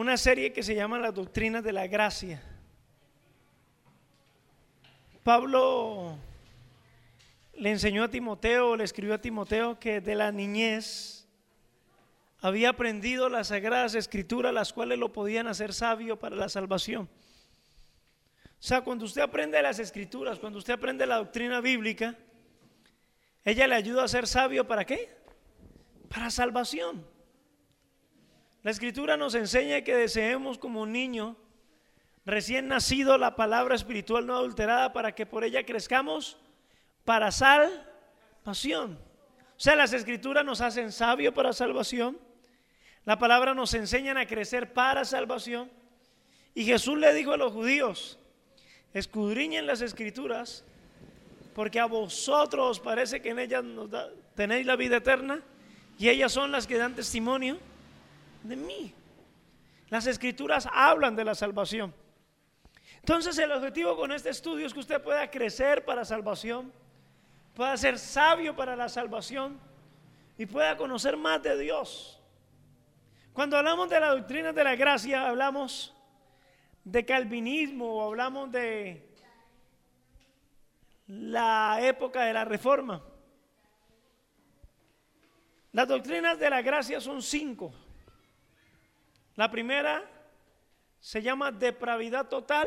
una serie que se llama Las Doctrinas de la Gracia. Pablo le enseñó a Timoteo, le escribió a Timoteo que de la niñez había aprendido las sagradas escrituras, las cuales lo podían hacer sabio para la salvación. O sea, cuando usted aprende las escrituras, cuando usted aprende la doctrina bíblica, ella le ayuda a ser sabio. ¿Para qué? Para salvación. La escritura nos enseña que deseemos como un niño recién nacido la palabra espiritual no adulterada, para que por ella crezcamos para salvación. O sea, las escrituras nos hacen sabios para salvación. La palabra nos enseñan a crecer para salvación. Y Jesús le dijo a los judíos: escudriñen las escrituras, porque a vosotros os parece que en ellas tenéis la vida eterna, y ellas son las que dan testimonio de mí. Las escrituras hablan de la salvación. Entonces el objetivo con este estudio es que usted pueda crecer para salvación, pueda ser sabio para la salvación y pueda conocer más de Dios. Cuando hablamos de la doctrina de la gracia, hablamos de calvinismo o hablamos de la época de la Reforma. Las doctrinas de la gracia son 5. La primera se llama depravidad total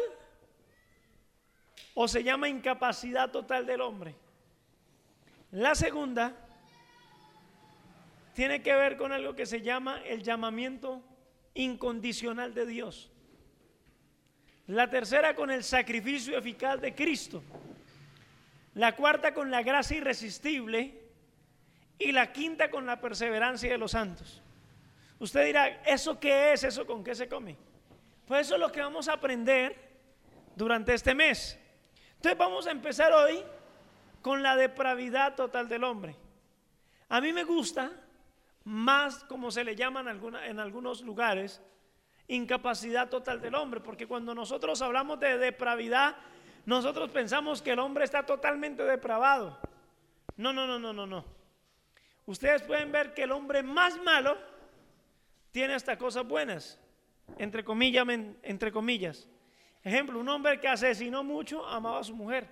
o se llama incapacidad total del hombre. La segunda tiene que ver con algo que se llama el llamamiento incondicional de Dios. La tercera con el sacrificio eficaz de Cristo. La cuarta con la gracia irresistible. Y la quinta con la perseverancia de los santos. Usted dirá, ¿eso qué es? ¿Eso con qué se come? Pues eso es lo que vamos a aprender durante este mes. Entonces vamos a empezar hoy con la depravidad total del hombre. A mí me gusta más, como se le llama en algunos lugares, incapacidad total del hombre, porque cuando nosotros hablamos de depravidad, nosotros pensamos que el hombre está totalmente depravado. No. Ustedes pueden ver que el hombre más malo tiene hasta cosas buenas, entre comillas. Ejemplo, un hombre que asesinó mucho amaba a su mujer.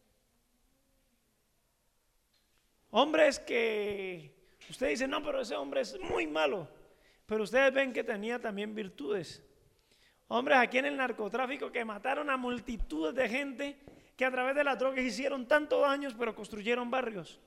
Hombres que usted dice, no, pero ese hombre es muy malo, pero ustedes ven que tenía también virtudes. Hombres aquí en el narcotráfico que mataron a multitudes de gente, que a través de las drogas hicieron tantos daños, pero construyeron barrios.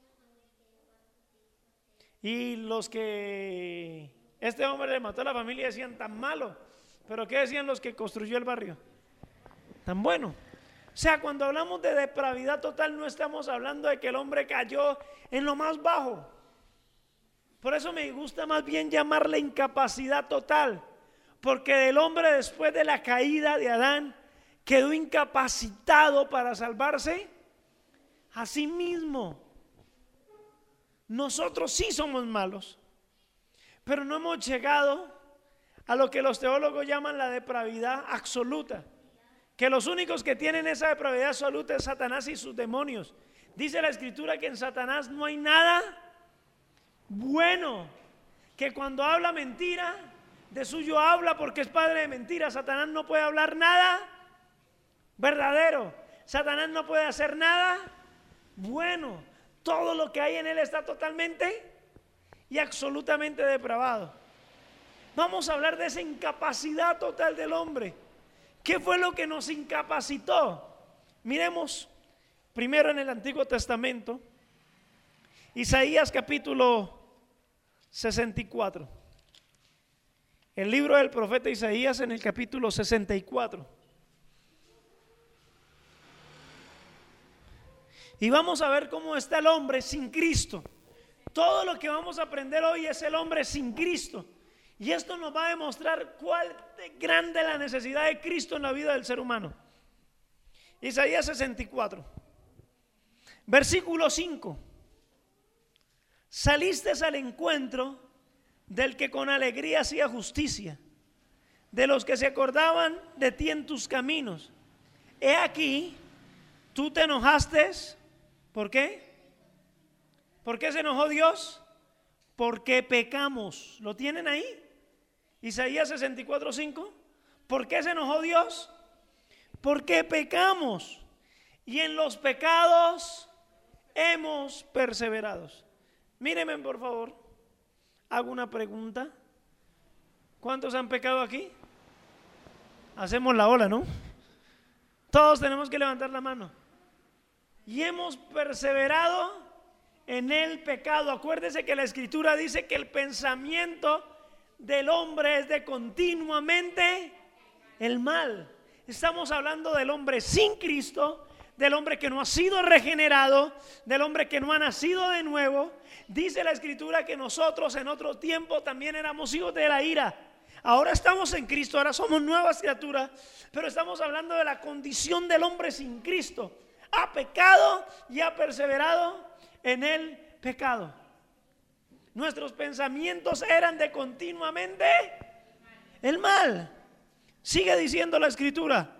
Y los que este hombre le mató a la familia decían, tan malo, pero ¿qué decían los que construyó el barrio? Tan bueno. O sea, cuando hablamos de depravidad total, no estamos hablando de que el hombre cayó en lo más bajo. Por eso me gusta más bien llamarle incapacidad total, porque el hombre, después de la caída de Adán, quedó incapacitado para salvarse a sí mismo. Nosotros sí somos malos, pero no hemos llegado a lo que los teólogos llaman la depravidad absoluta, que los únicos que tienen esa depravidad absoluta es Satanás y sus demonios. Dice la escritura que en Satanás no hay nada bueno, que cuando habla mentira, de suyo habla porque es padre de mentira. Satanás no puede hablar nada verdadero, Satanás no puede hacer nada bueno. Todo lo que hay en él está totalmente y absolutamente depravado. Vamos a hablar de esa incapacidad total del hombre. ¿Qué fue lo que nos incapacitó? Miremos primero en el Antiguo Testamento, Isaías capítulo 64. El libro del profeta Isaías en el capítulo 64. Y vamos a ver cómo está el hombre sin Cristo. Todo lo que vamos a aprender hoy es el hombre sin Cristo. Y esto nos va a demostrar cuál de grande la necesidad de Cristo en la vida del ser humano. Isaías 64, versículo 5. Saliste al encuentro del que con alegría hacía justicia, de los que se acordaban de ti en tus caminos. He aquí, tú te enojaste. ¿Por qué? ¿Por qué se enojó Dios? Porque pecamos. ¿Lo tienen ahí? Isaías 64:5. ¿Por qué se enojó Dios? Porque pecamos y en los pecados hemos perseverado. Mírenme por favor, hago una pregunta. ¿Cuántos han pecado aquí? Hacemos la ola, ¿no? Todos tenemos que levantar la mano. Y hemos perseverado en el pecado. Acuérdese que la Escritura dice que el pensamiento del hombre es de continuamente el mal. Estamos hablando del hombre sin Cristo, del hombre que no ha sido regenerado, del hombre que no ha nacido de nuevo. Dice la Escritura que nosotros en otro tiempo también éramos hijos de la ira. Ahora estamos en Cristo, ahora somos nuevas criaturas, pero estamos hablando de la condición del hombre sin Cristo. Ha pecado y ha perseverado en el pecado. Nuestros pensamientos eran de continuamente el mal. Sigue diciendo la Escritura: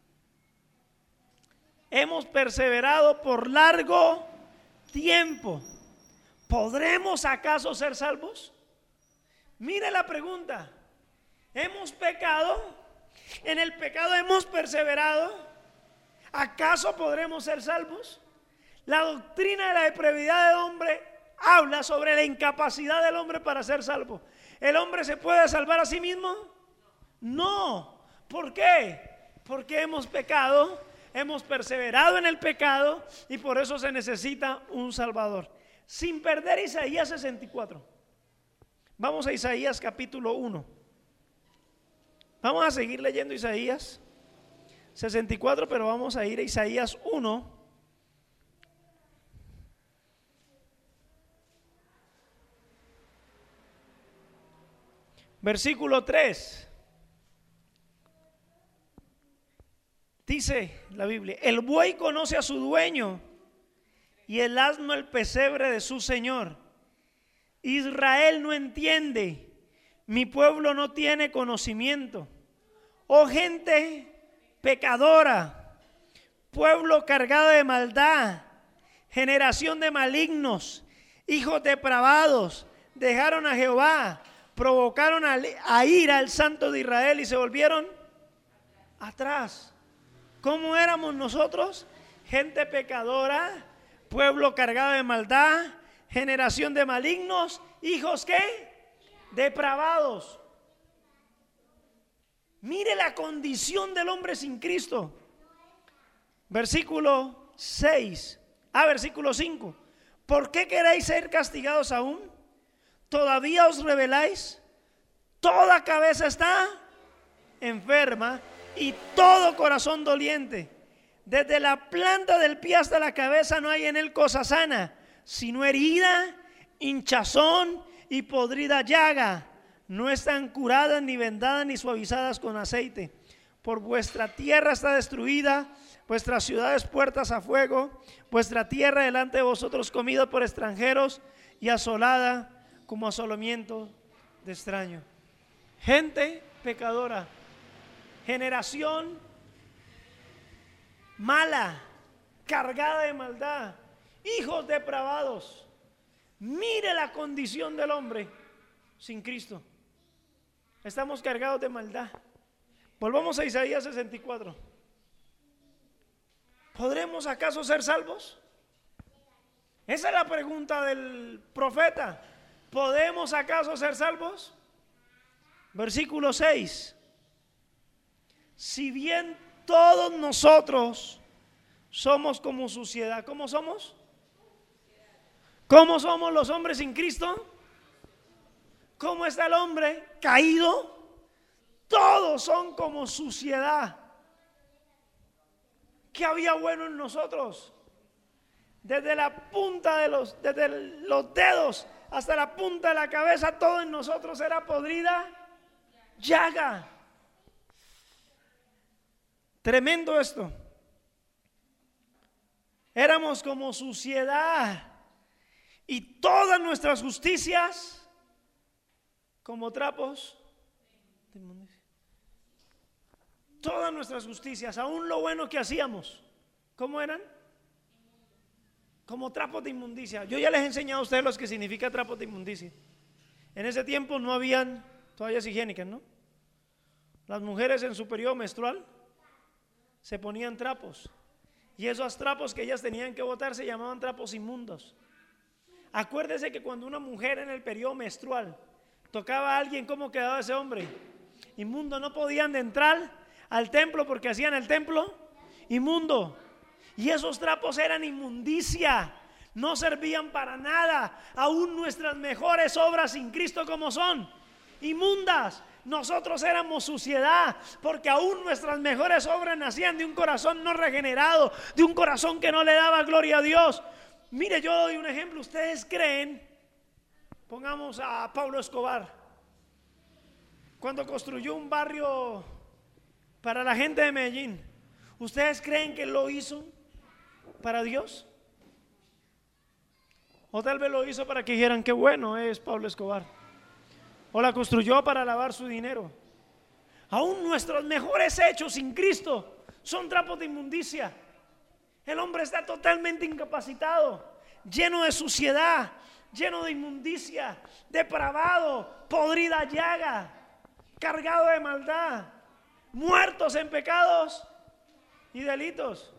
hemos perseverado por largo tiempo. ¿Podremos acaso ser salvos? Mire la pregunta. Hemos pecado, en el pecado hemos perseverado. ¿Acaso podremos ser salvos? La doctrina de la depravidad del hombre habla sobre la incapacidad del hombre para ser salvo. ¿El hombre se puede salvar a sí mismo? No. ¿Por qué? Porque hemos pecado, hemos perseverado en el pecado y por eso se necesita un Salvador. Sin perder Isaías 64. Vamos a Isaías capítulo 1. Vamos a seguir leyendo Isaías 64, pero vamos a ir a Isaías 1. Versículo 3. Dice la Biblia: el buey conoce a su dueño y el asno el pesebre de su señor. Israel no entiende, mi pueblo no tiene conocimiento. Oh gente pecadora, pueblo cargado de maldad, generación de malignos, hijos depravados, dejaron a Jehová, provocaron a ira al Santo de Israel y se volvieron atrás. ¿Cómo éramos nosotros? Gente pecadora, pueblo cargado de maldad, generación de malignos, hijos ¿qué? Depravados. Mire la condición del hombre sin Cristo. Versículo 6. Versículo 5. ¿Por qué queréis ser castigados aún? ¿Todavía os rebeláis? Toda cabeza está enferma y todo corazón doliente. Desde la planta del pie hasta la cabeza no hay en él cosa sana, sino herida, hinchazón y podrida llaga. No están curadas, ni vendadas, ni suavizadas con aceite. Por vuestra tierra está destruida, vuestras ciudades puertas a fuego, vuestra tierra delante de vosotros comida por extranjeros y asolada como asolamiento de extraño. Gente pecadora, generación mala, cargada de maldad, hijos depravados. Mire la condición del hombre sin Cristo. Estamos cargados de maldad. Volvamos a Isaías 64. ¿Podremos acaso ser salvos? Esa es la pregunta del profeta. ¿Podemos acaso ser salvos? Versículo 6. Si bien todos nosotros somos como suciedad, ¿cómo somos? ¿Cómo somos los hombres sin Cristo? ¿Cómo está el hombre caído? Todos son como suciedad. ¿Qué había bueno en nosotros? Desde la punta desde los dedos hasta la punta de la cabeza, todo en nosotros era podrida llaga. Tremendo esto. Éramos como suciedad y todas nuestras justicias como trapos de inmundicia. Todas nuestras justicias, aún lo bueno que hacíamos, ¿cómo eran? Como trapos de inmundicia. Yo ya les he enseñado a ustedes lo que significa trapos de inmundicia. En ese tiempo no habían toallas higiénicas, ¿no? Las mujeres en su periodo menstrual se ponían trapos, y esos trapos que ellas tenían que botar se llamaban trapos inmundos. Acuérdese que cuando una mujer en el periodo menstrual tocaba a alguien, ¿cómo quedaba ese hombre? Inmundo. No podían entrar al templo porque hacían el templo inmundo. Y esos trapos eran inmundicia, no servían para nada. Aún nuestras mejores obras sin Cristo, ¿cómo son? Inmundas. Nosotros éramos suciedad, porque aún nuestras mejores obras nacían de un corazón no regenerado, de un corazón que no le daba gloria a Dios. Mire, yo doy un ejemplo. Ustedes creen, pongamos a Pablo Escobar, cuando construyó un barrio para la gente de Medellín, ¿ustedes creen que lo hizo para Dios? O tal vez lo hizo para que dijeran qué bueno es Pablo Escobar. O la construyó para lavar su dinero. Aún nuestros mejores hechos sin Cristo son trapos de inmundicia. El hombre está totalmente incapacitado, lleno de suciedad, lleno de inmundicia, depravado, podrida llaga, cargado de maldad, muertos en pecados y delitos.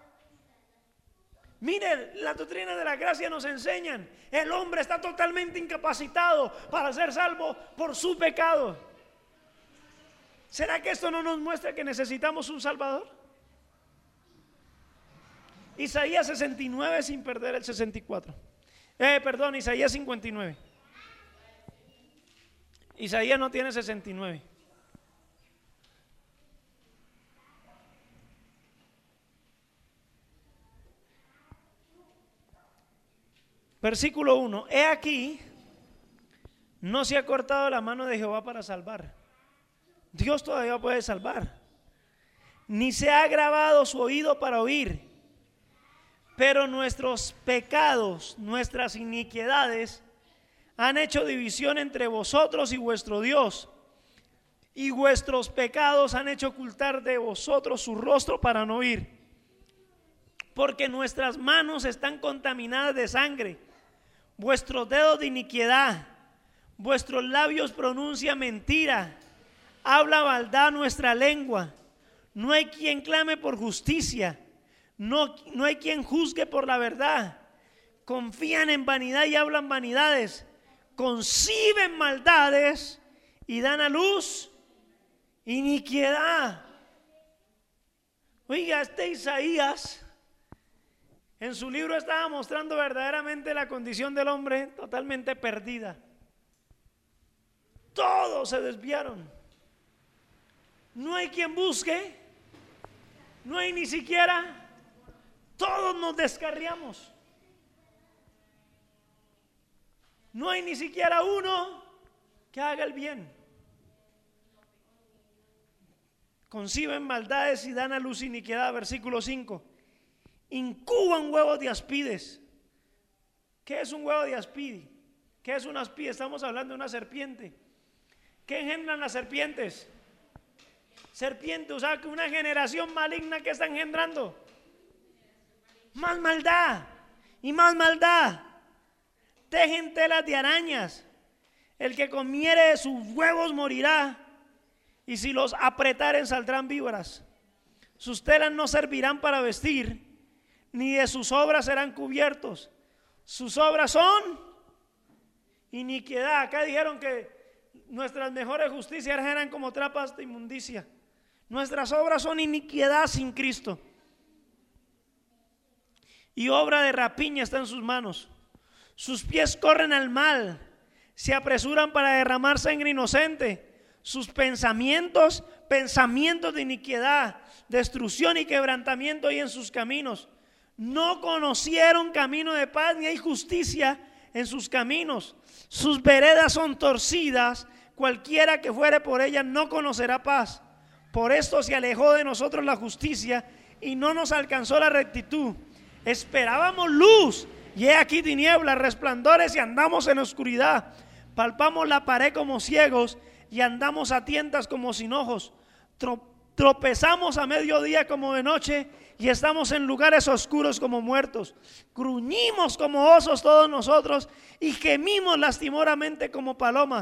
Mire, la doctrina de la gracia nos enseñan, el hombre está totalmente incapacitado para ser salvo por su pecado. ¿Será que esto no nos muestra que necesitamos un Salvador? Isaías 69, sin perder el 64. Isaías 59. Isaías no tiene 69. Versículo 1. He aquí, no se ha cortado la mano de Jehová para salvar. Dios todavía puede salvar. Ni se ha agravado su oído para oír. Pero nuestros pecados, nuestras iniquidades han hecho división entre vosotros y vuestro Dios, y vuestros pecados han hecho ocultar de vosotros su rostro para no oír. Porque nuestras manos están contaminadas de sangre, vuestros dedos de iniquidad, vuestros labios pronuncian mentira, habla maldad nuestra lengua. No hay quien clame por justicia, no hay quien juzgue por la verdad. Confían en vanidad y hablan vanidades, conciben maldades y dan a luz iniquidad. Oiga, Isaías en su libro estaba mostrando verdaderamente la condición del hombre totalmente perdida. Todos se desviaron. No hay quien busque, no hay ni siquiera. Todos nos descarriamos. No hay ni siquiera uno que haga el bien. Conciben maldades y dan a luz iniquidad. Versículo 5. Incuban huevos de aspides. ¿Qué es un huevo de aspide? ¿Qué es una aspide? Estamos hablando de una serpiente. ¿Qué engendran las serpientes? Serpientes, o sea que una generación maligna que está engendrando más maldad y más maldad. Tejen telas de arañas. El que comiere de sus huevos morirá, y si los apretaren saldrán víboras. Sus telas no servirán para vestir, ni de sus obras serán cubiertos. Sus obras son iniquidad. Acá dijeron que nuestras mejores justicias eran como trapas de inmundicia. Nuestras obras son iniquidad sin Cristo. Y obra de rapiña está en sus manos. Sus pies corren al mal, se apresuran para derramar sangre inocente. Sus pensamientos de iniquidad, destrucción y quebrantamiento hay en sus caminos. No conocieron camino de paz, ni hay justicia en sus caminos. Sus veredas son torcidas, cualquiera que fuere por ellas no conocerá paz. Por esto se alejó de nosotros la justicia y no nos alcanzó la rectitud. Esperábamos luz, y he aquí tinieblas, resplandores, y andamos en oscuridad. Palpamos la pared como ciegos, y andamos a tientas como sin ojos. Tropezamos a mediodía como de noche, y estamos en lugares oscuros como muertos. Gruñimos como osos todos nosotros, y gemimos lastimosamente como palomas.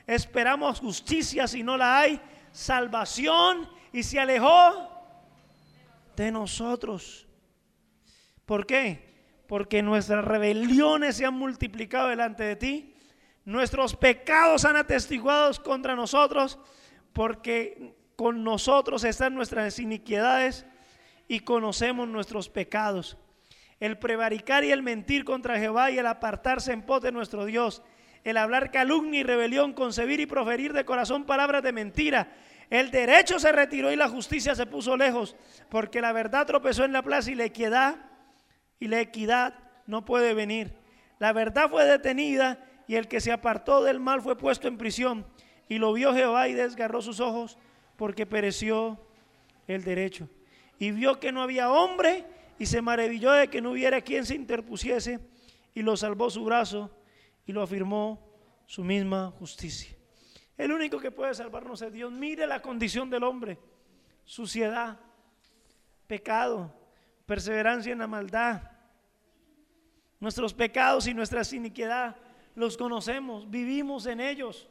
Esperamos justicia si no la hay, salvación y se alejó de nosotros. ¿Por qué? Porque nuestras rebeliones se han multiplicado delante de ti, nuestros pecados han atestiguado contra nosotros, porque con nosotros están nuestras iniquidades y conocemos nuestros pecados. El prevaricar y el mentir contra Jehová y el apartarse en pos de nuestro Dios, el hablar calumnia y rebelión, concebir y proferir de corazón palabras de mentira. El derecho se retiró y la justicia se puso lejos, porque la verdad tropezó en la plaza y la equidad no puede venir. La verdad fue detenida y el que se apartó del mal fue puesto en prisión. Y lo vio Jehová y desgarró sus ojos, porque pereció el derecho. Y vio que no había hombre y se maravilló de que no hubiera quien se interpusiese, y lo salvó su brazo y lo afirmó su misma justicia. El único que puede salvarnos es Dios. Mire la condición del hombre: suciedad, pecado, perseverancia en la maldad. Nuestros pecados y nuestras iniquidades los conocemos, vivimos en ellos.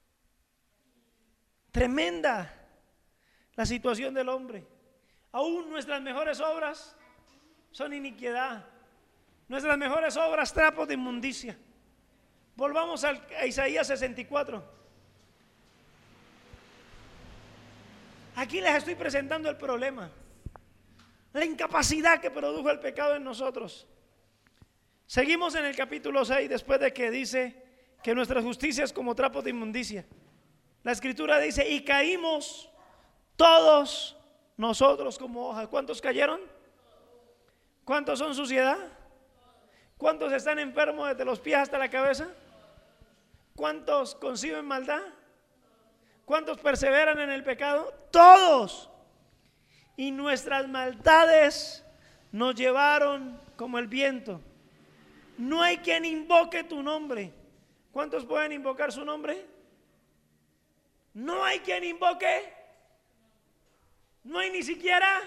Tremenda la situación del hombre. Aún nuestras mejores obras son iniquidad, nuestras mejores obras trapos de inmundicia. Volvamos a Isaías 64. Aquí les estoy presentando el problema, la incapacidad que produjo el pecado en nosotros. Seguimos en el capítulo 6, después de que dice que nuestra justicia es como trapos de inmundicia. La escritura dice: y caímos todos nosotros como hojas. ¿Cuántos cayeron? ¿Cuántos son suciedad? ¿Cuántos están enfermos desde los pies hasta la cabeza? ¿Cuántos conciben maldad? ¿Cuántos perseveran en el pecado? Todos. Y nuestras maldades nos llevaron como el viento. No hay quien invoque tu nombre. ¿Cuántos pueden invocar su nombre? No hay quien invoque. No hay ni siquiera.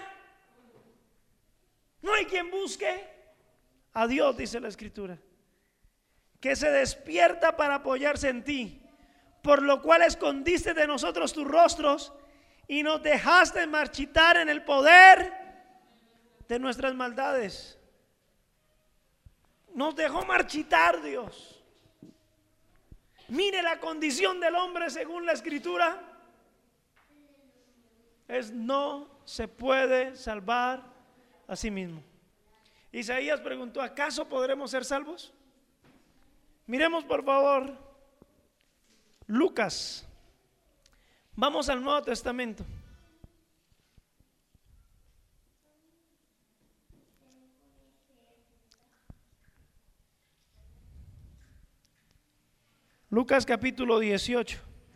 No hay quien busque a Dios, dice la escritura, que se despierta para apoyarse en ti, por lo cual escondiste de nosotros tus rostros y nos dejaste marchitar en el poder de nuestras maldades. Nos dejó marchitar Dios. Mire la condición del hombre según la escritura. No se puede salvar a sí mismo. Isaías preguntó: ¿acaso podremos ser salvos? Miremos por favor Lucas. Vamos al Nuevo Testamento. Lucas capítulo 18.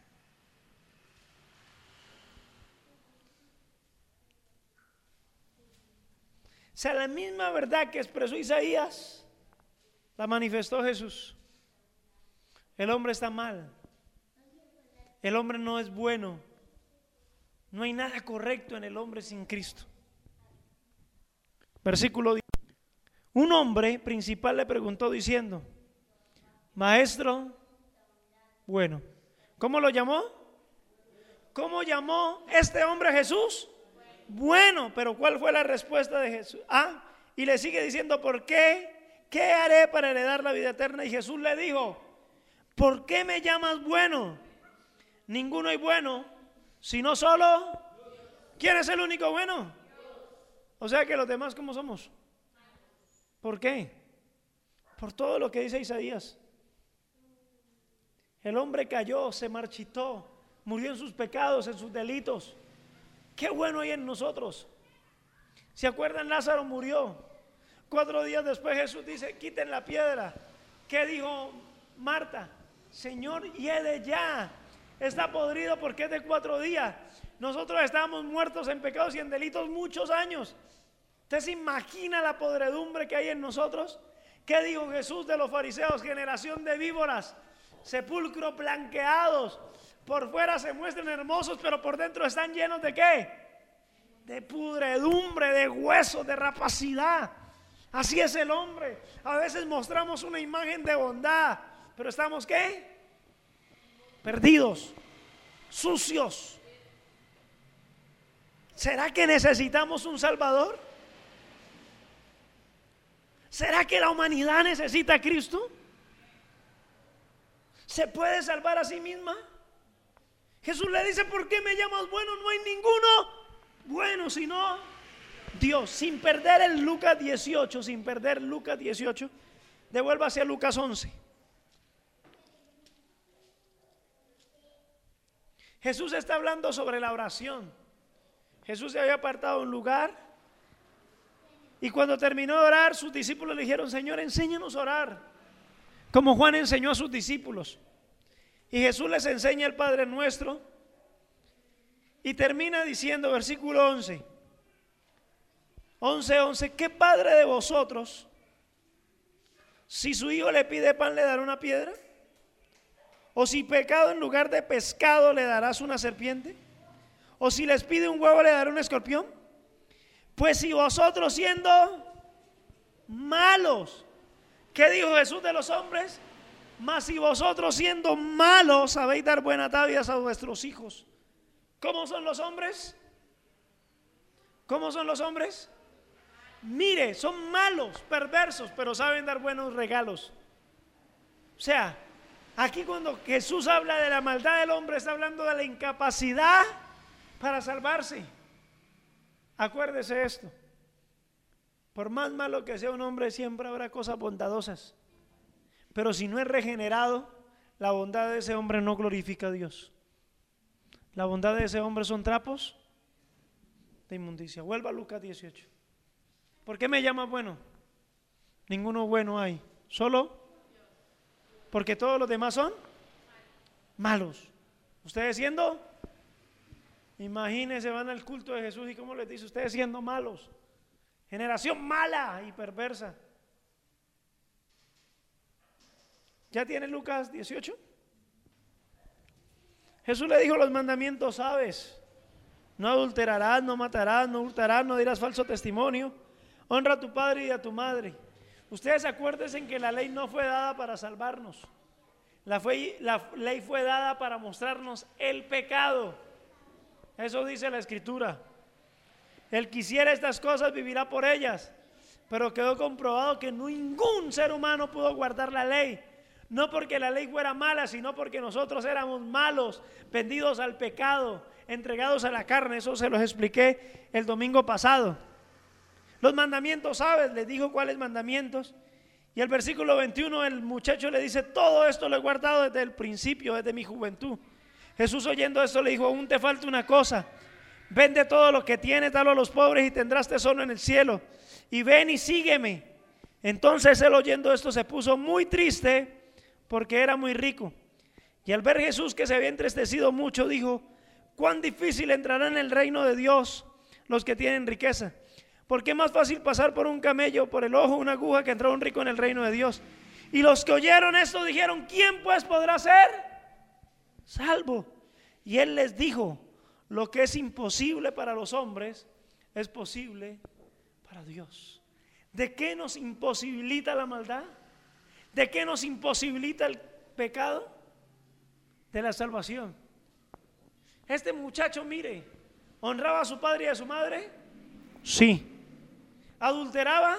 O sea, la misma verdad que expresó Isaías la manifestó Jesús. El hombre está mal. El hombre no es bueno. No hay nada correcto en el hombre sin Cristo. Versículo 10. Un hombre principal le preguntó diciendo: Maestro bueno. ¿Cómo lo llamó? ¿Cómo llamó este hombre a Jesús? Bueno. Pero ¿cuál fue la respuesta de Jesús? Y le sigue diciendo: ¿por qué? ¿Qué haré para heredar la vida eterna? Y Jesús le dijo: ¿por qué me llamas bueno? Ninguno hay bueno, sino solo. ¿Quién es el único bueno? O sea que los demás, ¿cómo somos? ¿Por qué? Por todo lo que dice Isaías. El hombre cayó, se marchitó, murió en sus pecados, en sus delitos. ¿Qué bueno hay en nosotros? ¿Se acuerdan? Lázaro murió. 4 días después Jesús dice: quiten la piedra. ¿Qué dijo Marta? Señor, hiede ya. Está podrido porque es de 4 días. Nosotros estábamos muertos en pecados y en delitos muchos años. ¿Usted se imagina la podredumbre que hay en nosotros? ¿Qué dijo Jesús de los fariseos? Generación de víboras, sepulcros blanqueados, por fuera se muestran hermosos, pero por dentro están llenos de ¿qué? De pudredumbre, de huesos, de rapacidad. Así es el hombre. A veces mostramos una imagen de bondad, pero estamos ¿qué? perdidos, sucios. ¿Será que necesitamos un Salvador? ¿Será que la humanidad necesita a Cristo? ¿Se puede salvar a sí misma? Jesús le dice: ¿por qué me llamas bueno? No hay ninguno bueno sino Dios. Sin perder el Lucas 18, devuélvase a Lucas 11. Jesús está hablando sobre la oración. Jesús se había apartado de un lugar y cuando terminó de orar, sus discípulos le dijeron: Señor, enséñanos a orar, como Juan enseñó a sus discípulos. Y Jesús les enseña el Padre Nuestro y termina diciendo, versículo 11, ¿qué padre de vosotros, si su hijo le pide pan, le dará una piedra? ¿O si pecado en lugar de pescado le darás una serpiente? ¿O si les pide un huevo le dará un escorpión? Pues si vosotros siendo malos, ¿qué dijo Jesús de los hombres? Mas si vosotros siendo malos sabéis dar buenas dádivas a vuestros hijos. ¿Cómo son los hombres? ¿Cómo son los hombres? Mire, son malos, perversos, pero saben dar buenos regalos. O sea, aquí cuando Jesús habla de la maldad del hombre, está hablando de la incapacidad para salvarse. Acuérdese esto: por más malo que sea un hombre, siempre habrá cosas bondadosas. Pero si no es regenerado, la bondad de ese hombre no glorifica a Dios. La bondad de ese hombre son trapos de inmundicia. Vuelva a Lucas 18. ¿Por qué me llamas bueno? Ninguno bueno hay, solo porque todos los demás son malos. Ustedes siendo, imagínense, van al culto de Jesús y cómo les dice: ustedes siendo malos, generación mala y perversa. ¿Ya tiene Lucas 18? Jesús le dijo los mandamientos, ¿sabes? No adulterarás, no matarás, no hurtarás, no dirás falso testimonio, honra a tu padre y a tu madre. Ustedes acuérdense que la ley no fue dada para salvarnos. La ley fue dada para mostrarnos el pecado. Eso dice la Escritura. El que hiciera estas cosas vivirá por ellas. Pero quedó comprobado que ningún ser humano pudo guardar la ley. No porque la ley fuera mala, sino porque nosotros éramos malos, vendidos al pecado, entregados a la carne. Eso se los expliqué el domingo pasado. Los mandamientos, ¿sabes? Les dijo cuáles mandamientos. Y el versículo 21, el muchacho le dice: todo esto lo he guardado desde el principio, desde mi juventud. Jesús, oyendo esto, le dijo: aún te falta una cosa. Vende todo lo que tienes, dalo a los pobres y tendrás tesoro en el cielo. Y ven y sígueme. Entonces él, oyendo esto, se puso muy triste porque era muy rico. Y al ver Jesús que se había entristecido mucho, dijo: cuán difícil entrará en el reino de Dios los que tienen riqueza. Porque es más fácil pasar por un camello, por el ojo una aguja, que entrar un rico en el reino de Dios. Y los que oyeron esto dijeron: ¿quién pues podrá ser salvo? Y él les dijo: lo que es imposible para los hombres es posible para Dios. ¿De qué nos imposibilita la maldad? ¿De qué nos imposibilita el pecado? De la salvación. Este muchacho, mire, ¿honraba a su padre y a su madre? Sí. ¿Adulteraba?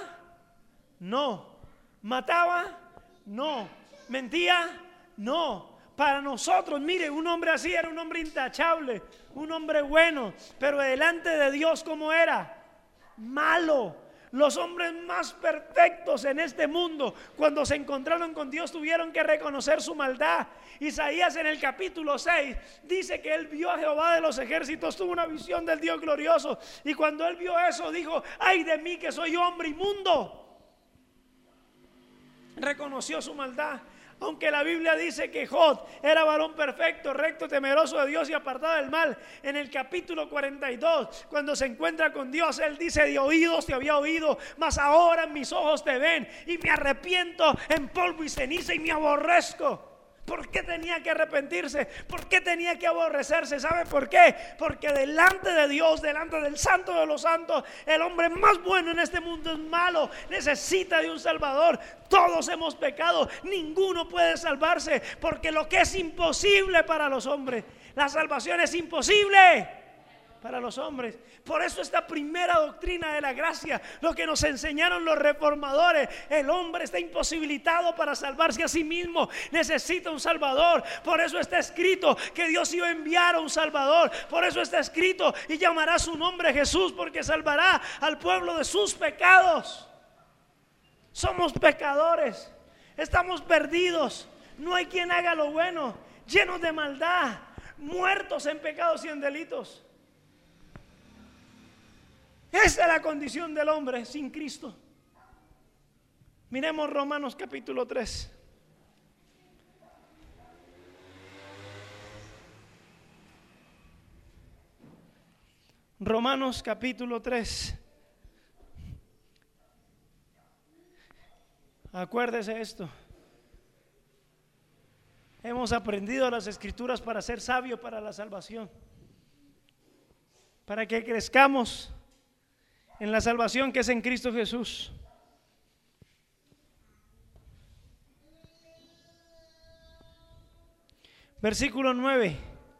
No. ¿Mataba? No. ¿Mentía? No. Para nosotros, mire, un hombre así era un hombre intachable, un hombre bueno, pero delante de Dios, ¿cómo era? Malo. Los hombres más perfectos en este mundo, cuando se encontraron con Dios, tuvieron que reconocer su maldad. Isaías en el capítulo 6 dice que él vio a Jehová de los ejércitos, tuvo una visión del Dios glorioso, y cuando él vio eso dijo: ay de mí que soy hombre inmundo. Reconoció su maldad. Aunque la Biblia dice que Job era varón perfecto, recto, temeroso de Dios y apartado del mal, en el capítulo 42, cuando se encuentra con Dios, él dice: de oídos te había oído, mas ahora mis ojos te ven, y me arrepiento en polvo y ceniza y me aborrezco. ¿Por qué tenía que arrepentirse? ¿Por qué tenía que aborrecerse? ¿Sabe por qué? Porque delante de Dios, delante del Santo de los Santos, el hombre más bueno en este mundo es malo, necesita de un Salvador. Todos hemos pecado, ninguno puede salvarse, porque lo que es imposible para los hombres, la salvación es imposible para los hombres. Por eso esta primera doctrina de la gracia, lo que nos enseñaron los reformadores, el hombre está imposibilitado para salvarse a sí mismo, necesita un Salvador. Por eso está escrito que Dios iba a enviar a un Salvador. Por eso está escrito: y llamará su nombre Jesús, porque salvará al pueblo de sus pecados. Somos pecadores, estamos perdidos, no hay quien haga lo bueno, llenos de maldad, muertos en pecados y en delitos. Esa es la condición del hombre sin Cristo. Miremos Romanos capítulo 3. Romanos capítulo 3. Acuérdese esto. Hemos aprendido las Escrituras para ser sabios para la salvación, para que crezcamos en la salvación que es en Cristo Jesús. Versículo 9.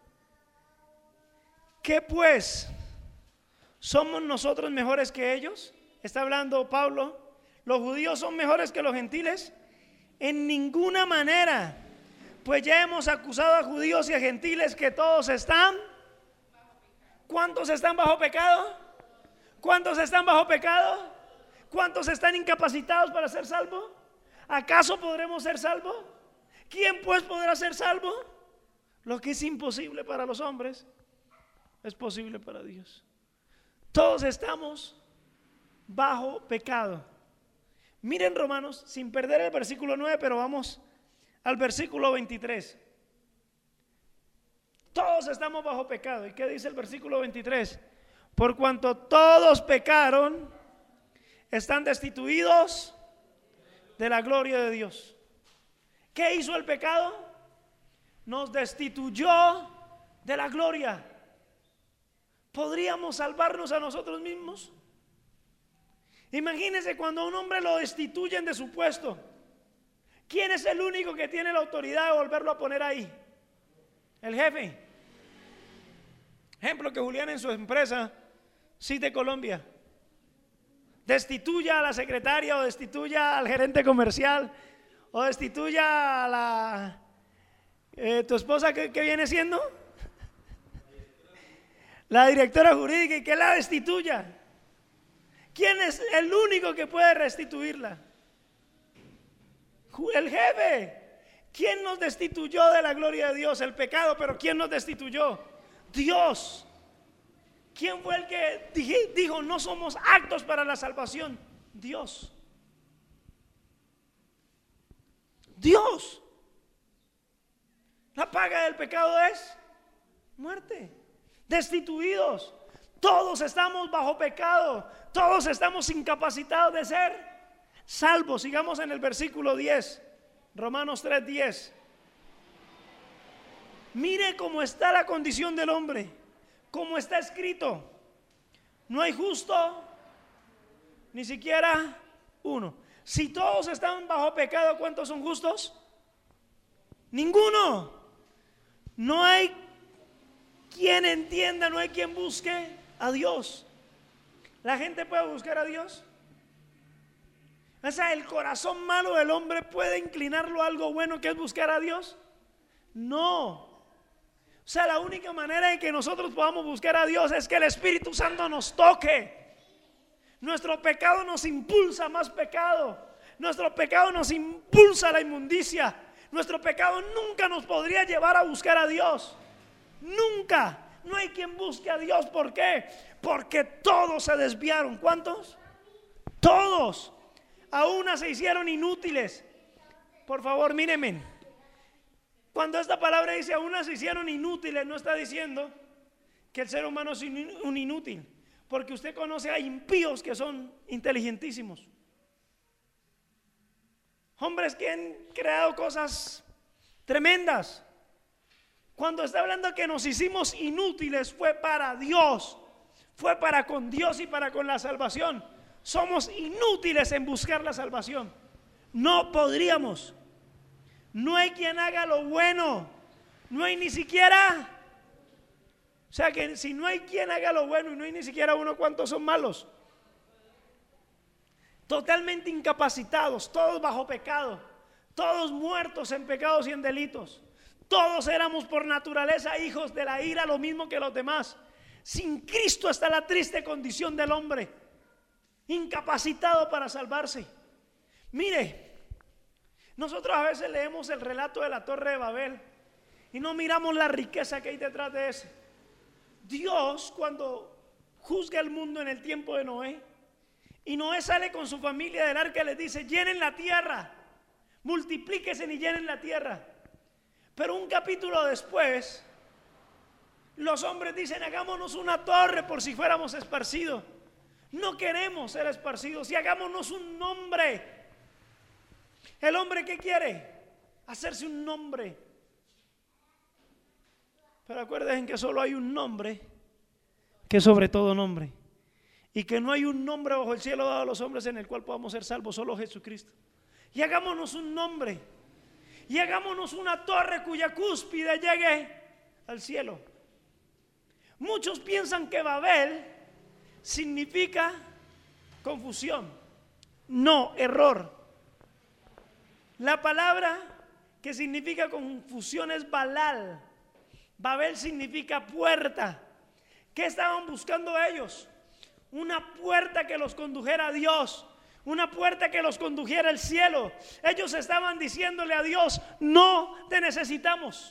¿Qué pues? ¿Somos nosotros mejores que ellos? Está hablando Pablo. ¿Los judíos son mejores que los gentiles? En ninguna manera. Pues ya hemos acusado a judíos y a gentiles que todos están. ¿Cuántos están bajo pecado? ¿Cuántos están bajo pecado? ¿Cuántos están incapacitados para ser salvos? ¿Acaso podremos ser salvos? ¿Quién pues podrá ser salvo? Lo que es imposible para los hombres es posible para Dios. Todos estamos bajo pecado. Miren Romanos, sin perder el versículo 9, pero vamos al versículo 23. Todos estamos bajo pecado. ¿Y qué dice el versículo 23? Por cuanto todos pecaron, están destituidos de la gloria de Dios. ¿Qué hizo el pecado? Nos destituyó de la gloria. ¿Podríamos salvarnos a nosotros mismos? Imagínense cuando a un hombre lo destituyen de su puesto. ¿Quién es el único que tiene la autoridad de volverlo a poner ahí? El jefe. Ejemplo que Julián en su empresa Cite Colombia destituya a la secretaria, o destituya al gerente comercial, o destituya a la tu esposa que viene siendo la directora jurídica, y que la destituya. ¿Quién es el único que puede restituirla? El jefe. ¿Quién nos destituyó de la gloria de Dios? El pecado. Pero ¿quién nos destituyó? Dios. ¿Quién fue el que dijo no somos aptos para la salvación? Dios. Dios. La paga del pecado es muerte. Destituidos. Todos estamos bajo pecado. Todos estamos incapacitados de ser salvos. Sigamos en el versículo 10. Romanos 3:10. Mire cómo está la condición del hombre. Como está escrito: no hay justo, ni siquiera uno. Si todos están bajo pecado, ¿cuántos son justos? Ninguno. No hay quien entienda, no hay quien busque a Dios. ¿La gente puede buscar a Dios? O sea, ¿el corazón malo del hombre puede inclinarlo a algo bueno, que es buscar a Dios? No. O sea, la única manera en que nosotros podamos buscar a Dios es que el Espíritu Santo nos toque. Nuestro pecado nos impulsa a más pecado. Nuestro pecado nos impulsa a la inmundicia. Nuestro pecado nunca nos podría llevar a buscar a Dios. Nunca. No hay quien busque a Dios. ¿Por qué? Porque todos se desviaron. ¿Cuántos? Todos. A una se hicieron inútiles. Por favor, mírenme. Cuando esta palabra dice a una se hicieron inútiles, no está diciendo que el ser humano es un inútil. Porque usted conoce a impíos que son inteligentísimos. Hombres que han creado cosas tremendas. Cuando está hablando que nos hicimos inútiles, fue para Dios, fue para con Dios y para con la salvación. Somos inútiles en buscar la salvación. No podríamos. No hay quien haga lo bueno. No hay ni siquiera. O sea que si no hay quien haga lo bueno y no hay ni siquiera uno, ¿cuántos son malos? Totalmente incapacitados, todos bajo pecado, todos muertos en pecados y en delitos. Todos éramos por naturaleza hijos de la ira, lo mismo que los demás. Sin Cristo está la triste condición del hombre, incapacitado para salvarse. Mire, nosotros a veces leemos el relato de la Torre de Babel y no miramos la riqueza que hay detrás de ese. Dios, cuando juzga el mundo en el tiempo de Noé, y Noé sale con su familia del arca, les dice: llenen la tierra, multiplíquense y llenen la tierra. Pero un capítulo después, los hombres dicen: hagámonos una torre por si fuéramos esparcidos. No queremos ser esparcidos, y hagámonos un nombre. ¿El hombre qué quiere? Hacerse un nombre. Pero acuérdense que solo hay un nombre que es sobre todo nombre, y que no hay un nombre bajo el cielo dado a los hombres en el cual podamos ser salvos, solo Jesucristo. Y hagámonos un nombre, y hagámonos una torre cuya cúspide llegue al cielo. Muchos piensan que Babel significa confusión. No, error. La palabra que significa confusión es Balal. Babel significa puerta. ¿Qué estaban buscando ellos? Una puerta que los condujera a Dios, una puerta que los condujera al cielo. Ellos estaban diciéndole a Dios: no te necesitamos.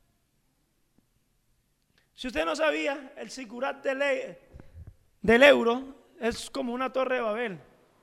Si usted no sabía, el sigurat del euro es como una torre de Babel.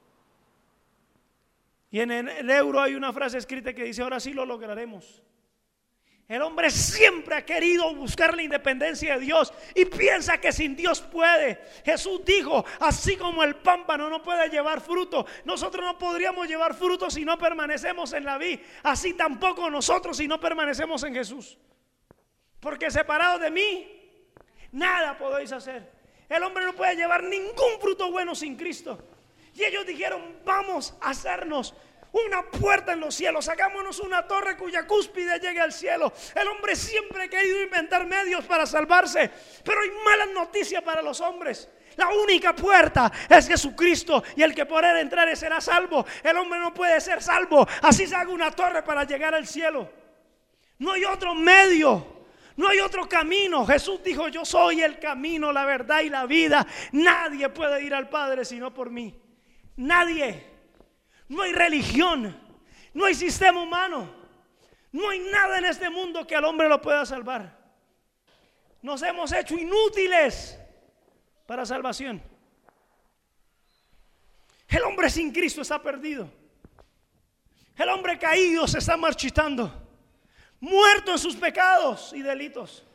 Y en el euro hay una frase escrita que dice: ahora sí lo lograremos. El hombre siempre ha querido buscar la independencia de Dios y piensa que sin Dios puede. Jesús dijo: así como el pámpano no puede llevar fruto, nosotros no podríamos llevar fruto si no permanecemos en la vid. Así tampoco nosotros si no permanecemos en Jesús. Porque separados de mí, nada podéis hacer. El hombre no puede llevar ningún fruto bueno sin Cristo. Y ellos dijeron: vamos a hacernos una puerta en los cielos, hagámonos una torre cuya cúspide llegue al cielo. El hombre siempre ha querido inventar medios para salvarse, pero hay malas noticias para los hombres. La única puerta es Jesucristo, y el que por él entrare será salvo. El hombre no puede ser salvo así se haga una torre para llegar al cielo. No hay otro medio, no hay otro camino. Jesús dijo: yo soy el camino, la verdad y la vida. Nadie puede ir al Padre sino por mí. Nadie. No hay religión, no hay sistema humano, no hay nada en este mundo que al hombre lo pueda salvar. Nos hemos hecho inútiles para salvación. El hombre sin Cristo está perdido. El hombre caído se está marchitando, muerto en sus pecados y delitos.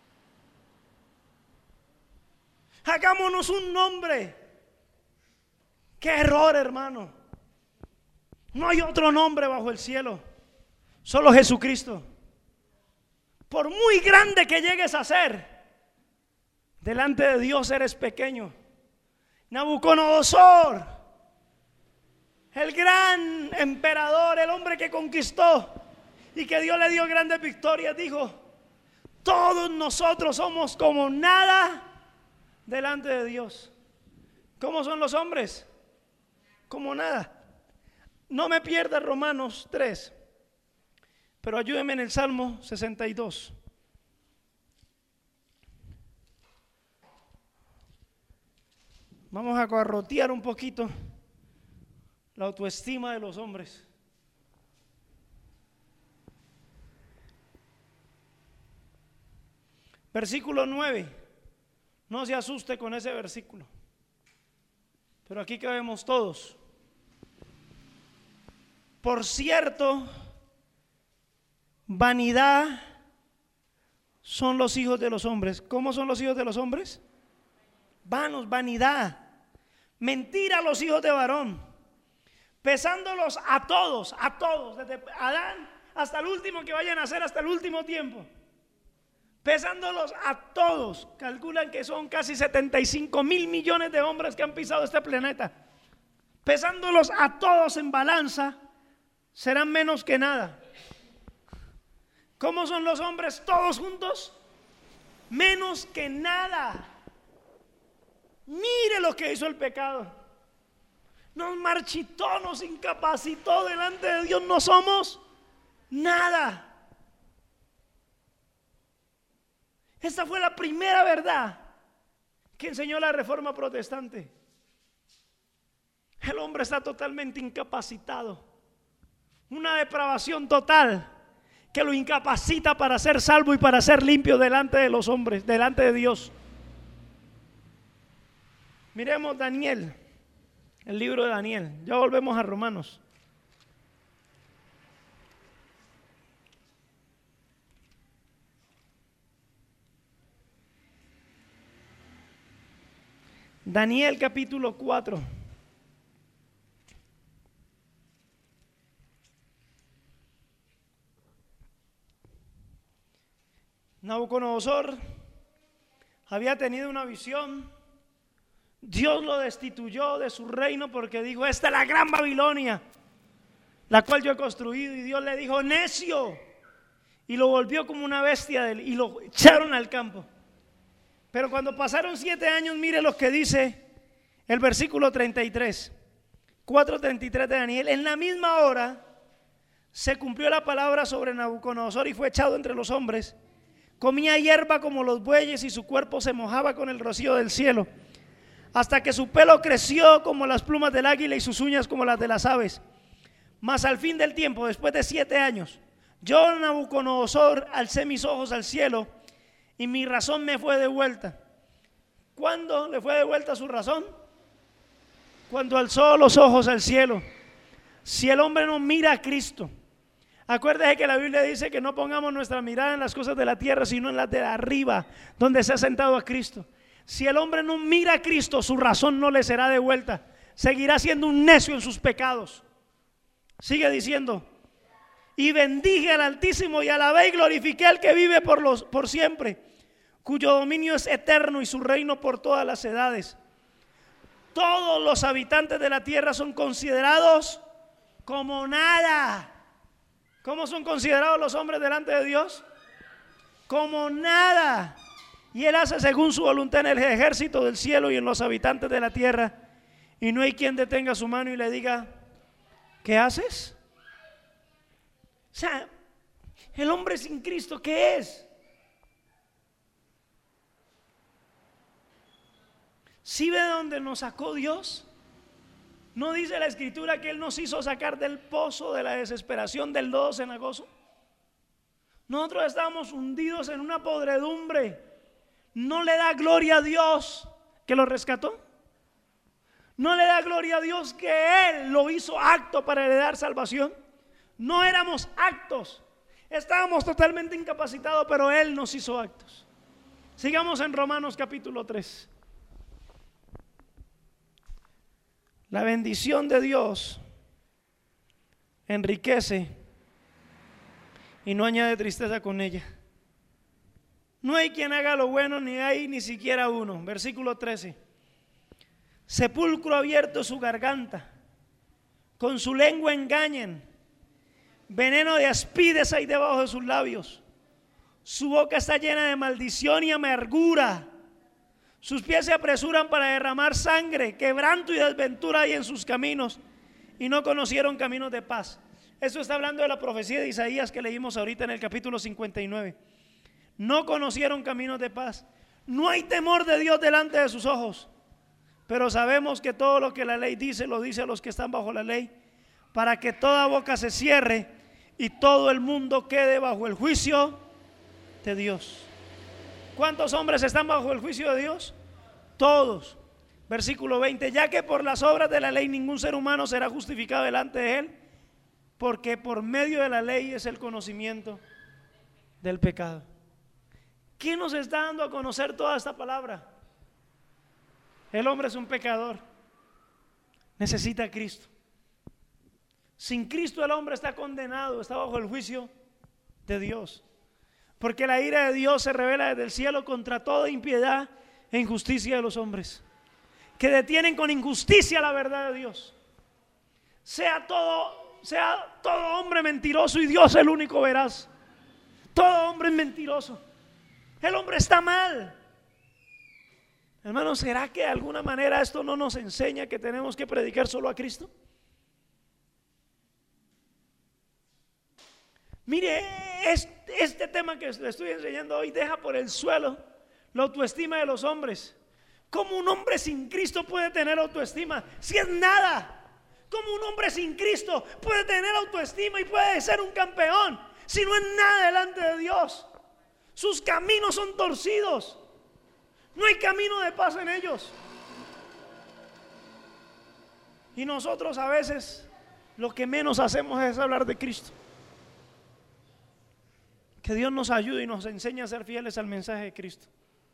Hagámonos un nombre. Qué error, hermano. No hay otro nombre bajo el cielo, solo Jesucristo. Por muy grande que llegues a ser, delante de Dios eres pequeño. Nabucodonosor, el gran emperador, el hombre que conquistó y que Dios le dio grandes victorias, dijo: todos nosotros somos como nada delante de Dios. ¿Cómo son los hombres? Como nada. No me pierda Romanos 3, pero ayúdeme en el Salmo 62. Vamos a garrotear un poquito la autoestima de los hombres. Versículo 9. No se asuste con ese versículo, pero aquí cabemos todos. Por cierto, vanidad son los hijos de los hombres. ¿Cómo son los hijos de los hombres? Vanos, vanidad. Mentira los hijos de varón, pesándolos a todos, desde Adán hasta el último que vayan a nacer, hasta el último tiempo. Pesándolos a todos, calculan que son casi 75,000 millones de hombres que han pisado este planeta. Pesándolos a todos en balanza, serán menos que nada. ¿Cómo son los hombres todos juntos? Menos que nada. Mire lo que hizo el pecado. Nos marchitó, nos incapacitó delante de Dios. No somos nada. Esta fue la primera verdad que enseñó la Reforma Protestante. El hombre está totalmente incapacitado. Una depravación total que lo incapacita para ser salvo y para ser limpio delante de los hombres, delante de Dios. Miremos Daniel, el libro de Daniel. Ya volvemos a Romanos. Daniel capítulo 4. Nabucodonosor había tenido una visión. Dios lo destituyó de su reino porque dijo: esta es la gran Babilonia, la cual yo he construido. Y Dios le dijo: necio. Y lo volvió como una bestia y lo echaron al campo. Pero cuando pasaron 7 años, mire lo que dice el versículo 33, 4:33 de Daniel. En la misma hora se cumplió la palabra sobre Nabucodonosor y fue echado entre los hombres. Comía hierba como los bueyes y su cuerpo se mojaba con el rocío del cielo, hasta que su pelo creció como las plumas del águila y sus uñas como las de las aves. Mas al fin del tiempo, después de 7 años, yo, Nabucodonosor, alcé mis ojos al cielo y mi razón me fue devuelta. ¿Cuándo le fue devuelta su razón? Cuando alzó los ojos al cielo. Si el hombre no mira a Cristo, acuérdese que la Biblia dice que no pongamos nuestra mirada en las cosas de la tierra, sino en las de arriba, donde se ha sentado a Cristo. Si el hombre no mira a Cristo, su razón no le será devuelta. Seguirá siendo un necio en sus pecados. Sigue diciendo: y bendije al Altísimo y alabé y glorifiqué al que vive por siempre, cuyo dominio es eterno y su reino por todas las edades. Todos los habitantes de la tierra son considerados como nada. ¿Cómo son considerados los hombres delante de Dios? Como nada. Y Él hace según su voluntad en el ejército del cielo y en los habitantes de la tierra. Y no hay quien detenga su mano y le diga: ¿qué haces? O sea, el hombre sin Cristo, ¿qué es? ¿Sí ve de dónde nos sacó Dios? ¿No dice la Escritura que Él nos hizo sacar del pozo de la desesperación, del lodo cenagoso? Nosotros estábamos hundidos en una podredumbre. ¿No le da gloria a Dios que lo rescató? ¿No le da gloria a Dios que Él lo hizo apto para heredar salvación? No éramos aptos, estábamos totalmente incapacitados, pero Él nos hizo aptos. Sigamos en Romanos capítulo 3. La bendición de Dios enriquece y no añade tristeza con ella. No hay quien haga lo bueno, ni hay ni siquiera uno. Versículo 13. Sepulcro abierto su garganta, con su lengua engañan. Veneno de aspides hay debajo de sus labios. Su boca está llena de maldición y amargura. Sus pies se apresuran para derramar sangre. Quebranto y desventura hay en sus caminos, y no conocieron caminos de paz. Esto está hablando de la profecía de Isaías que leímos ahorita en el capítulo 59. No conocieron caminos de paz. No hay temor de Dios delante de sus ojos. Pero sabemos que todo lo que la ley dice, lo dice a los que están bajo la ley, para que toda boca se cierre y todo el mundo quede bajo el juicio de Dios. ¿Cuántos hombres están bajo el juicio de Dios? Todos. Versículo 20. Ya que por las obras de la ley ningún ser humano será justificado delante de Él, porque por medio de la ley es el conocimiento del pecado. ¿Quién nos está dando a conocer toda esta palabra? El hombre es un pecador, necesita a Cristo. Sin Cristo el hombre está condenado, está bajo el juicio de Dios. Porque la ira de Dios se revela desde el cielo contra toda impiedad e injusticia de los hombres, que detienen con injusticia la verdad de Dios. Sea todo hombre mentiroso y Dios el único veraz. Todo hombre es mentiroso. El hombre está mal. Hermanos, ¿será que de alguna manera esto no nos enseña que tenemos que predicar solo a Cristo? Mire, este tema que le estoy enseñando hoy deja por el suelo la autoestima de los hombres. ¿Cómo un hombre sin Cristo puede tener autoestima? Si es nada. ¿Cómo un hombre sin Cristo puede tener autoestima y puede ser un campeón si no es nada delante de Dios? Sus caminos son torcidos. No hay camino de paz en ellos. Y nosotros a veces lo que menos hacemos es hablar de Cristo. Que Dios nos ayude y nos enseñe a ser fieles al mensaje de Cristo.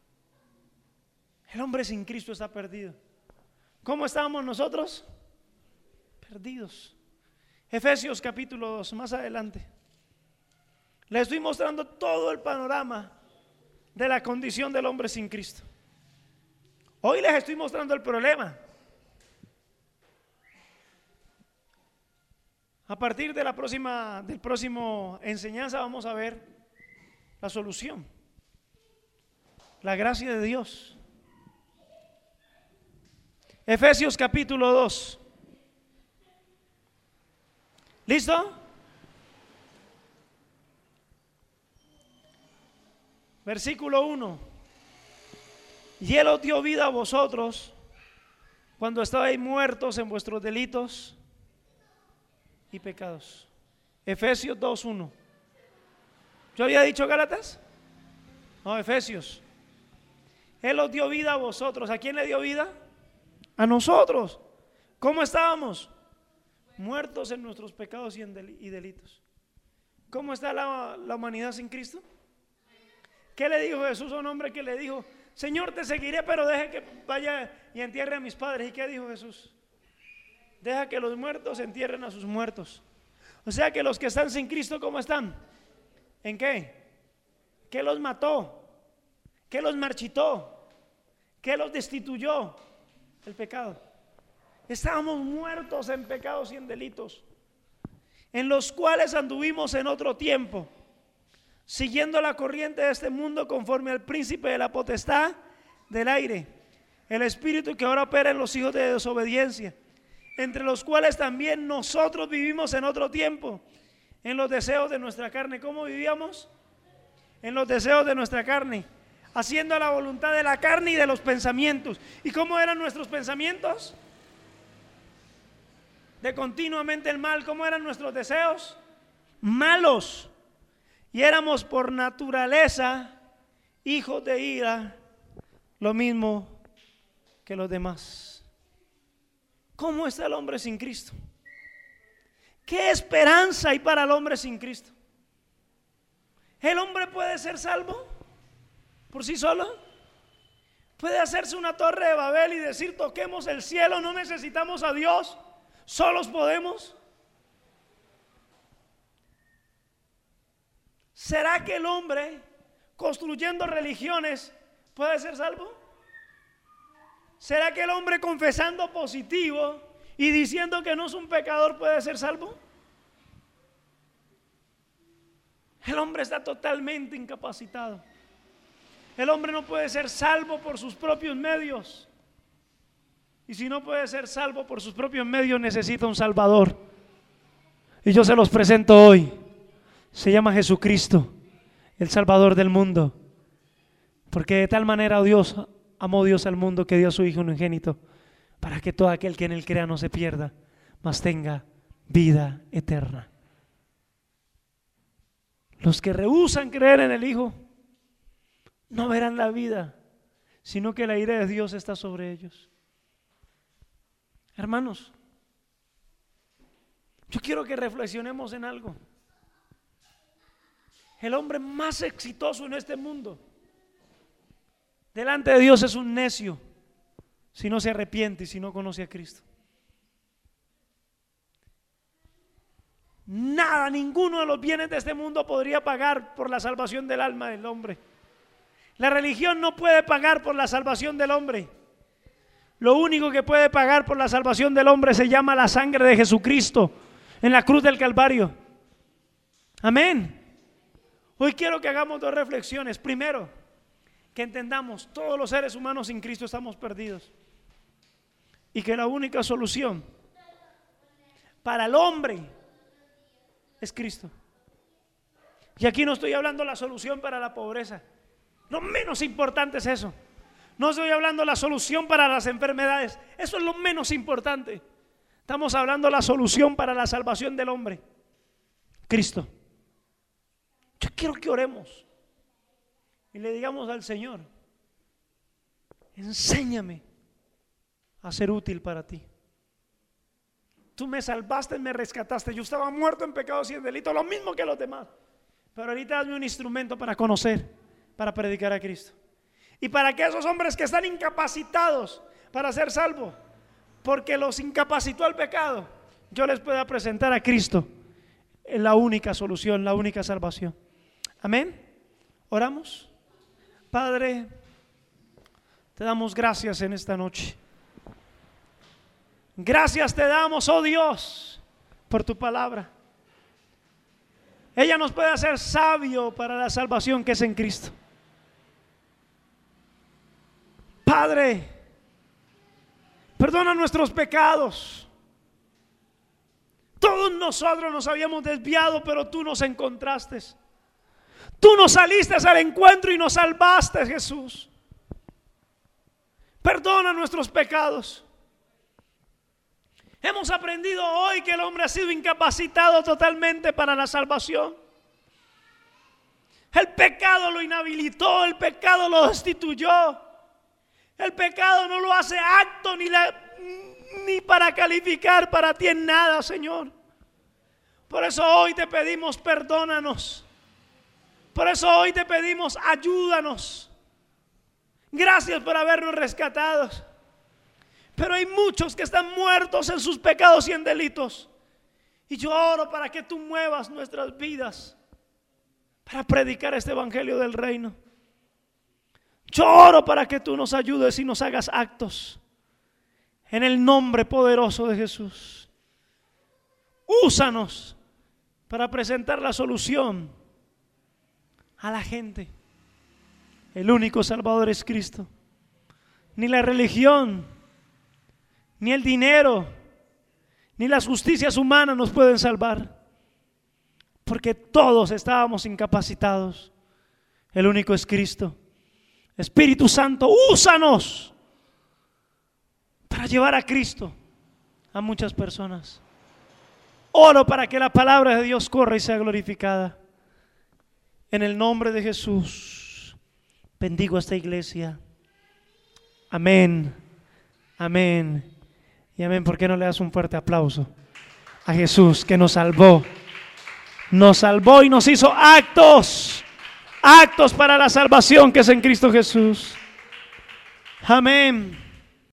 El hombre sin Cristo está perdido. ¿Cómo estábamos nosotros? Perdidos. Efesios capítulo 2, más adelante. Les estoy mostrando todo el panorama de la condición del hombre sin Cristo. Hoy les estoy mostrando el problema. A partir de del próximo enseñanza vamos a ver la solución, la gracia de Dios. Efesios capítulo 2. ¿Listo? Versículo 1. Y Él os dio vida a vosotros cuando estabais muertos en vuestros delitos y pecados. Efesios 2:1. ¿Yo había dicho Gálatas? No, Efesios. Él os dio vida a vosotros. ¿A quién le dio vida? A nosotros. ¿Cómo estábamos? Muertos en nuestros pecados y delitos. ¿Cómo está la humanidad sin Cristo? ¿Qué le dijo Jesús a un hombre que le dijo: Señor, te seguiré, pero deje que vaya y entierre a mis padres? ¿Y qué dijo Jesús? Deja que los muertos entierren a sus muertos. O sea que los que están sin Cristo, ¿cómo están? ¿En qué? ¿Qué los mató? ¿Qué los marchitó? ¿Qué los destituyó? El pecado. Estábamos muertos en pecados y en delitos, en los cuales anduvimos en otro tiempo, siguiendo la corriente de este mundo, conforme al príncipe de la potestad del aire, el espíritu que ahora opera en los hijos de desobediencia, entre los cuales también nosotros vivimos en otro tiempo, en los deseos de nuestra carne. ¿Cómo vivíamos? En los deseos de nuestra carne, haciendo la voluntad de la carne y de los pensamientos. ¿Y cómo eran nuestros pensamientos? De continuamente el mal. ¿Cómo eran nuestros deseos? Malos. Y éramos por naturaleza hijos de ira, lo mismo que los demás. ¿Cómo está el hombre sin Cristo? ¿Qué esperanza hay para el hombre sin Cristo? ¿El hombre puede ser salvo por sí solo? ¿Puede hacerse una torre de Babel y decir: toquemos el cielo, no necesitamos a Dios, solos podemos? ¿Será que el hombre construyendo religiones puede ser salvo? ¿Será que el hombre confesando positivo y diciendo que no es un pecador puede ser salvo? El hombre está totalmente incapacitado. El hombre no puede ser salvo por sus propios medios. Y si no puede ser salvo por sus propios medios, necesita un Salvador. Y yo se los presento hoy. Se llama Jesucristo, el Salvador del mundo. Porque de tal manera amó Dios al mundo, que dio a su Hijo unigénito, para que todo aquel que en él crea no se pierda, mas tenga vida eterna. Los que rehúsan creer en el Hijo no verán la vida, sino que la ira de Dios está sobre ellos. Hermanos, yo quiero que reflexionemos en algo. El hombre más exitoso en este mundo delante de Dios es un necio si no se arrepiente y si no conoce a Cristo. Nada, ninguno de los bienes de este mundo podría pagar por la salvación del alma del hombre. La religión no puede pagar por la salvación del hombre. Lo único que puede pagar por la salvación del hombre se llama la sangre de Jesucristo en la cruz del Calvario. Amén. Hoy quiero que hagamos dos reflexiones. Primero, que entendamos, todos los seres humanos sin Cristo estamos perdidos, y que la única solución para el hombre es Cristo. Y aquí no estoy hablando de la solución para la pobreza, lo menos importante es eso. No estoy hablando de la solución para las enfermedades, eso es lo menos importante. Estamos hablando de la solución para la salvación del hombre, Cristo. Yo quiero que oremos y le digamos al Señor: enséñame a ser útil para ti. Tú me salvaste, me rescataste. Yo estaba muerto en pecados y en delitos, lo mismo que los demás. Pero ahorita dame un instrumento para conocer, para predicar a Cristo. Y para que esos hombres que están incapacitados para ser salvos, porque los incapacitó el pecado, yo les pueda presentar a Cristo en la única solución, la única salvación. Amén. Oramos. Padre, te damos gracias en esta noche. Gracias te damos, oh Dios, por tu palabra. Ella nos puede hacer sabio para la salvación que es en Cristo. Padre, perdona nuestros pecados. Todos nosotros nos habíamos desviado, pero tú nos encontraste. Tú nos saliste al encuentro y nos salvaste, Jesús. Perdona nuestros pecados. Hemos aprendido hoy que el hombre ha sido incapacitado totalmente para la salvación. El pecado lo inhabilitó, el pecado lo destituyó. El pecado no lo hace acto ni para calificar para ti en nada, Señor. Por eso hoy te pedimos, perdónanos. Por eso hoy te pedimos, ayúdanos. Gracias por habernos rescatado. Pero hay muchos que están muertos en sus pecados y en delitos. Y yo oro para que tú muevas nuestras vidas para predicar este evangelio del reino. Yo oro para que tú nos ayudes y nos hagas actos en el nombre poderoso de Jesús. Úsanos para presentar la solución a la gente. El único Salvador es Cristo. Ni la religión, ni el dinero, ni las justicias humanas nos pueden salvar, porque todos estábamos incapacitados. El único es Cristo. Espíritu Santo, úsanos para llevar a Cristo a muchas personas. Oro para que la palabra de Dios corra y sea glorificada. En el nombre de Jesús bendigo a esta iglesia. Amén, amén y amén. ¿Por qué no le das un fuerte aplauso a Jesús que nos salvó? Nos salvó y nos hizo actos para la salvación que es en Cristo Jesús. Amén.